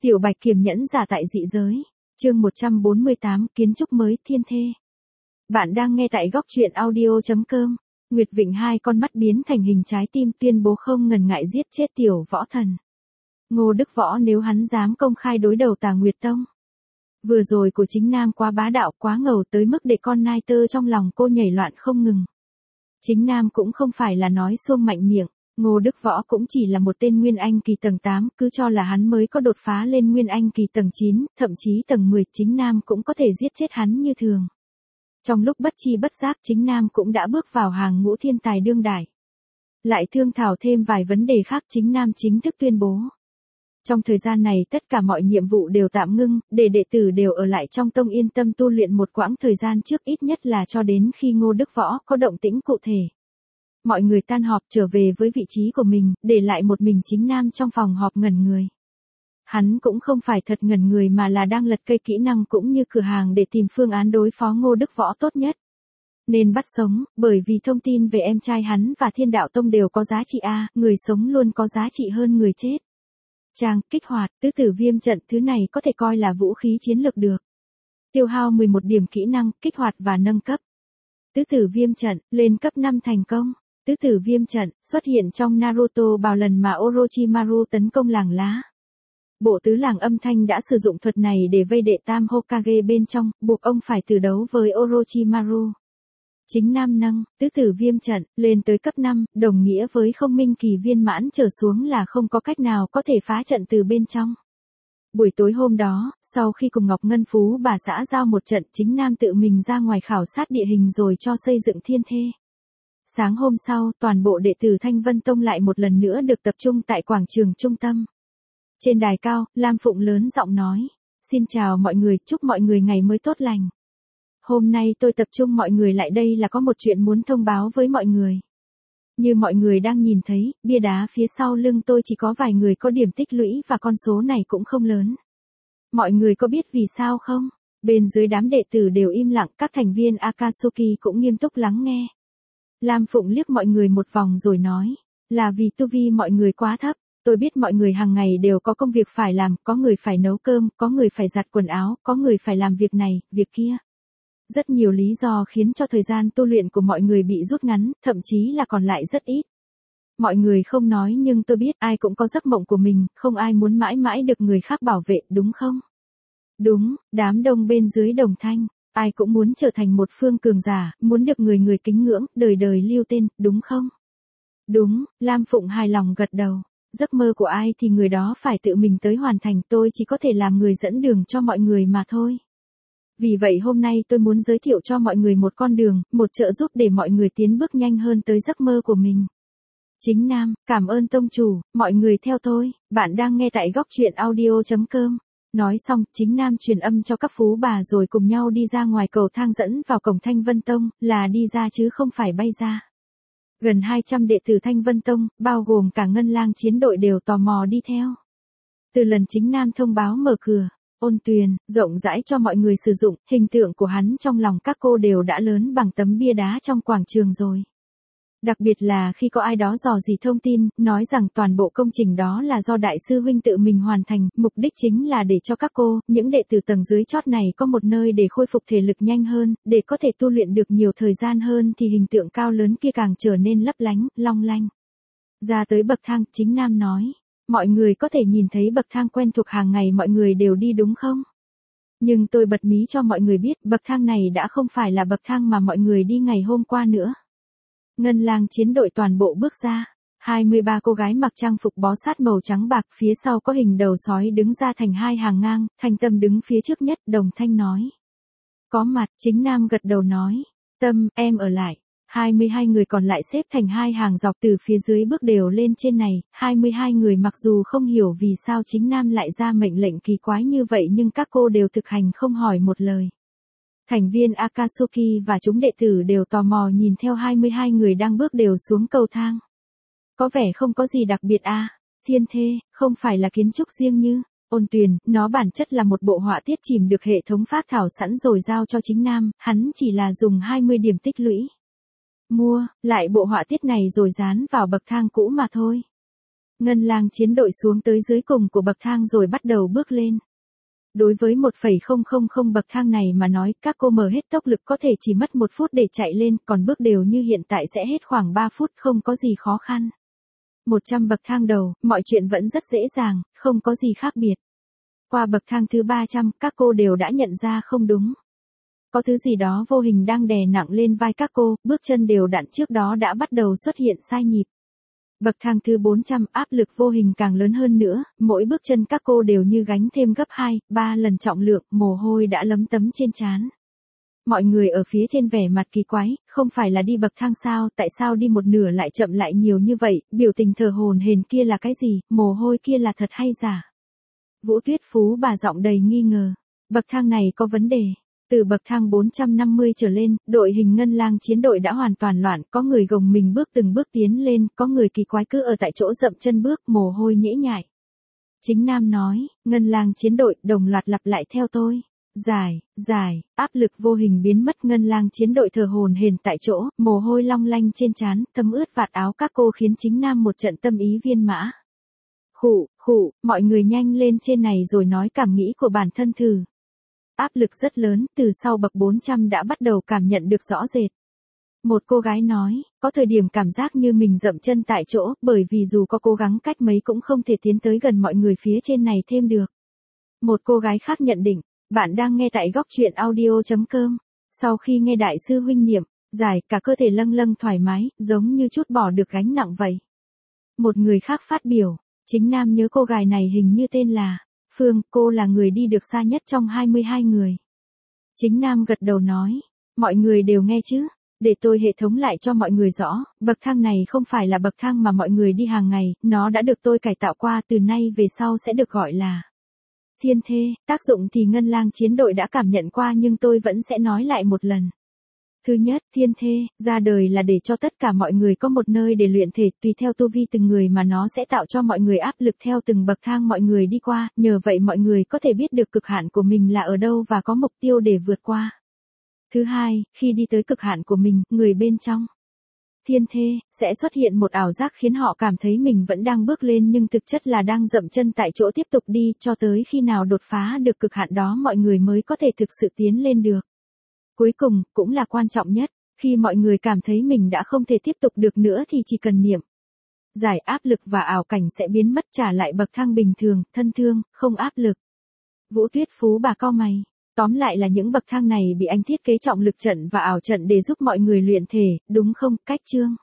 Tiểu Bạch kiềm nhẫn giả tại dị giới. Chương 148, kiến trúc mới thiên thê. Bạn đang nghe tại góc truyện audio.com. Nguyệt Vịnh hai con mắt biến thành hình trái tim tuyên bố không ngần ngại giết chết tiểu võ thần. Ngô Đức Võ nếu hắn dám công khai đối đầu Tà Nguyệt Tông. Vừa rồi của chính Nam quá bá đạo quá ngầu tới mức để con nai tơ trong lòng cô nhảy loạn không ngừng. Chính Nam cũng không phải là nói xuông mạnh miệng. Ngô Đức Võ cũng chỉ là một tên Nguyên Anh kỳ tầng 8, cứ cho là hắn mới có đột phá lên Nguyên Anh kỳ tầng 9, thậm chí tầng 10, chính Nam cũng có thể giết chết hắn như thường. Trong lúc bất chi bất giác chính Nam cũng đã bước vào hàng ngũ thiên tài đương đại. Lại thương thảo thêm vài vấn đề khác chính Nam chính thức tuyên bố. Trong thời gian này tất cả mọi nhiệm vụ đều tạm ngưng, để đệ tử đều ở lại trong tông yên tâm tu luyện một quãng thời gian trước ít nhất là cho đến khi Ngô Đức Võ có động tĩnh cụ thể. Mọi người tan họp trở về với vị trí của mình, để lại một mình chính Nam trong phòng họp ngẩn người. Hắn cũng không phải thật ngẩn người mà là đang lật cây kỹ năng cũng như cửa hàng để tìm phương án đối phó Ngô Đức Võ tốt nhất. Nên bắt sống, bởi vì thông tin về em trai hắn và Thiên Đạo Tông đều có giá trị A, người sống luôn có giá trị hơn người chết. Trang, kích hoạt, tứ tử viêm trận, thứ này có thể coi là vũ khí chiến lược được. Tiêu hao 11 điểm kỹ năng, kích hoạt và nâng cấp. Tứ tử viêm trận, lên cấp 5 thành công. Tứ tử viêm trận, xuất hiện trong Naruto vào lần mà Orochimaru tấn công làng lá. Bộ tứ làng âm thanh đã sử dụng thuật này để vây đệ tam Hokage bên trong, buộc ông phải tử đấu với Orochimaru. Chính Nam nâng, tứ tử viêm trận, lên tới cấp 5, đồng nghĩa với không minh kỳ viên mãn trở xuống là không có cách nào có thể phá trận từ bên trong. Buổi tối hôm đó, sau khi cùng Ngọc Ngân Phú bà xã giao một trận, chính Nam tự mình ra ngoài khảo sát địa hình rồi cho xây dựng thiên thê. Sáng hôm sau, toàn bộ đệ tử Thanh Vân Tông lại một lần nữa được tập trung tại quảng trường trung tâm. Trên đài cao, Lam Phụng lớn giọng nói, xin chào mọi người, chúc mọi người ngày mới tốt lành. Hôm nay tôi tập trung mọi người lại đây là có một chuyện muốn thông báo với mọi người. Như mọi người đang nhìn thấy, bia đá phía sau lưng tôi chỉ có vài người có điểm tích lũy và con số này cũng không lớn. Mọi người có biết vì sao không? Bên dưới đám đệ tử đều im lặng, các thành viên Akatsuki cũng nghiêm túc lắng nghe. Lam Phụng liếc mọi người một vòng rồi nói, là vì tu vi mọi người quá thấp. Tôi biết mọi người hàng ngày đều có công việc phải làm, có người phải nấu cơm, có người phải giặt quần áo, có người phải làm việc này, việc kia. Rất nhiều lý do khiến cho thời gian tu luyện của mọi người bị rút ngắn, thậm chí là còn lại rất ít. Mọi người không nói nhưng tôi biết ai cũng có giấc mộng của mình, không ai muốn mãi mãi được người khác bảo vệ, đúng không? Đúng, đám đông bên dưới đồng thanh. Ai cũng muốn trở thành một phương cường giả, muốn được người người kính ngưỡng, đời đời lưu tên, đúng không? Đúng, Lam Phụng hài lòng gật đầu. Giấc mơ của ai thì người đó phải tự mình tới hoàn thành, tôi chỉ có thể làm người dẫn đường cho mọi người mà thôi. Vì vậy hôm nay tôi muốn giới thiệu cho mọi người một con đường, một trợ giúp để mọi người tiến bước nhanh hơn tới giấc mơ của mình. Chính Nam, cảm ơn tông chủ, mọi người theo tôi, bạn đang nghe tại góc truyện audio.com. Nói xong, chính Nam truyền âm cho các phú bà rồi cùng nhau đi ra ngoài cầu thang dẫn vào cổng Thanh Vân Tông, là đi ra chứ không phải bay ra. Gần 200 đệ tử Thanh Vân Tông, bao gồm cả Ngân Lang chiến đội đều tò mò đi theo. Từ lần chính Nam thông báo mở cửa, Ôn Tuyền, rộng rãi cho mọi người sử dụng, hình tượng của hắn trong lòng các cô đều đã lớn bằng tấm bia đá trong quảng trường rồi. Đặc biệt là khi có ai đó dò dỉ thông tin, nói rằng toàn bộ công trình đó là do đại sư huynh tự mình hoàn thành, mục đích chính là để cho các cô, những đệ tử tầng dưới chót này có một nơi để khôi phục thể lực nhanh hơn, để có thể tu luyện được nhiều thời gian hơn thì hình tượng cao lớn kia càng trở nên lấp lánh, long lanh. Ra tới bậc thang, chính Nam nói, mọi người có thể nhìn thấy bậc thang quen thuộc hàng ngày mọi người đều đi đúng không? Nhưng tôi bật mí cho mọi người biết, bậc thang này đã không phải là bậc thang mà mọi người đi ngày hôm qua nữa. Ngân Lang chiến đội toàn bộ bước ra, 23 cô gái mặc trang phục bó sát màu trắng bạc, phía sau có hình đầu sói đứng ra thành hai hàng ngang, Thanh Tâm đứng phía trước nhất, đồng thanh nói. Có mặt, chính Nam gật đầu nói, Tâm, em ở lại. 22 người còn lại xếp thành hai hàng dọc từ phía dưới bước đều lên trên này, 22 người mặc dù không hiểu vì sao chính Nam lại ra mệnh lệnh kỳ quái như vậy nhưng các cô đều thực hành không hỏi một lời. Thành viên Akatsuki và chúng đệ tử đều tò mò nhìn theo 22 người đang bước đều xuống cầu thang. Có vẻ không có gì đặc biệt à, thiên thê, không phải là kiến trúc riêng như, Ôn Tuyền, nó bản chất là một bộ họa tiết chìm được hệ thống phác thảo sẵn rồi giao cho chính Nam, hắn chỉ là dùng 20 điểm tích lũy. Mua, lại bộ họa tiết này rồi dán vào bậc thang cũ mà thôi. Ngân lang chiến đội xuống tới dưới cùng của bậc thang rồi bắt đầu bước lên. Đối với 1,000 bậc thang này mà nói, các cô mở hết tốc lực có thể chỉ mất 1 phút để chạy lên, còn bước đều như hiện tại sẽ hết khoảng 3 phút, không có gì khó khăn. 100 bậc thang đầu, mọi chuyện vẫn rất dễ dàng, không có gì khác biệt. Qua bậc thang thứ 300, các cô đều đã nhận ra không đúng. Có thứ gì đó vô hình đang đè nặng lên vai các cô, bước chân đều đặn trước đó đã bắt đầu xuất hiện sai nhịp. Bậc thang thứ 400, áp lực vô hình càng lớn hơn nữa, mỗi bước chân các cô đều như gánh thêm gấp 2, 3 lần trọng lượng, mồ hôi đã lấm tấm trên trán. Mọi người ở phía trên vẻ mặt kỳ quái, không phải là đi bậc thang sao, tại sao đi một nửa lại chậm lại nhiều như vậy, biểu tình thờ hổn hển kia là cái gì, mồ hôi kia là thật hay giả. Vũ Tuyết Phú bà giọng đầy nghi ngờ, bậc thang này có vấn đề. Từ bậc thang 450 trở lên, đội hình ngân lang chiến đội đã hoàn toàn loạn, có người gồng mình bước từng bước tiến lên, có người kỳ quái cứ ở tại chỗ dậm chân bước, mồ hôi nhễ nhại. Chính Nam nói, ngân lang chiến đội đồng loạt lặp lại theo tôi. Giải, áp lực vô hình biến mất, ngân lang chiến đội thờ hổn hển tại chỗ, mồ hôi long lanh trên trán, thấm ướt vạt áo các cô khiến Chính Nam một trận tâm ý viên mã. Khụ, mọi người nhanh lên trên này rồi nói cảm nghĩ của bản thân thử. Áp lực rất lớn, từ sau bậc 400 đã bắt đầu cảm nhận được rõ rệt. Một cô gái nói, có thời điểm cảm giác như mình dậm chân tại chỗ, bởi vì dù có cố gắng cách mấy cũng không thể tiến tới gần mọi người phía trên này thêm được. Một cô gái khác nhận định, bạn đang nghe tại góc truyện audio.com. Sau khi nghe đại sư huynh niệm, giải, cả cơ thể lâng lâng thoải mái, giống như chút bỏ được gánh nặng vậy. Một người khác phát biểu, Chính Nam nhớ cô gái này hình như tên là Phương, cô là người đi được xa nhất trong 22 người. Chính Nam gật đầu nói, mọi người đều nghe chứ, để tôi hệ thống lại cho mọi người rõ, bậc thang này không phải là bậc thang mà mọi người đi hàng ngày, nó đã được tôi cải tạo qua, từ nay về sau sẽ được gọi là thiên thê, tác dụng thì ngân lang chiến đội đã cảm nhận qua nhưng tôi vẫn sẽ nói lại một lần. Thứ nhất, thiên thê, ra đời là để cho tất cả mọi người có một nơi để luyện thể, tùy theo tu vi từng người mà nó sẽ tạo cho mọi người áp lực theo từng bậc thang mọi người đi qua, nhờ vậy mọi người có thể biết được cực hạn của mình là ở đâu và có mục tiêu để vượt qua. Thứ hai, khi đi tới cực hạn của mình, người bên trong thiên thê sẽ xuất hiện một ảo giác khiến họ cảm thấy mình vẫn đang bước lên nhưng thực chất là đang dậm chân tại chỗ tiếp tục đi, cho tới khi nào đột phá được cực hạn đó mọi người mới có thể thực sự tiến lên được. Cuối cùng, cũng là quan trọng nhất, khi mọi người cảm thấy mình đã không thể tiếp tục được nữa thì chỉ cần niệm giải, áp lực và ảo cảnh sẽ biến mất, trả lại bậc thang bình thường, thân thương, không áp lực. Vũ Tuyết Phú bà cau mày. Tóm lại là những bậc thang này bị anh thiết kế trọng lực trận và ảo trận để giúp mọi người luyện thể, đúng không, Cách Chương?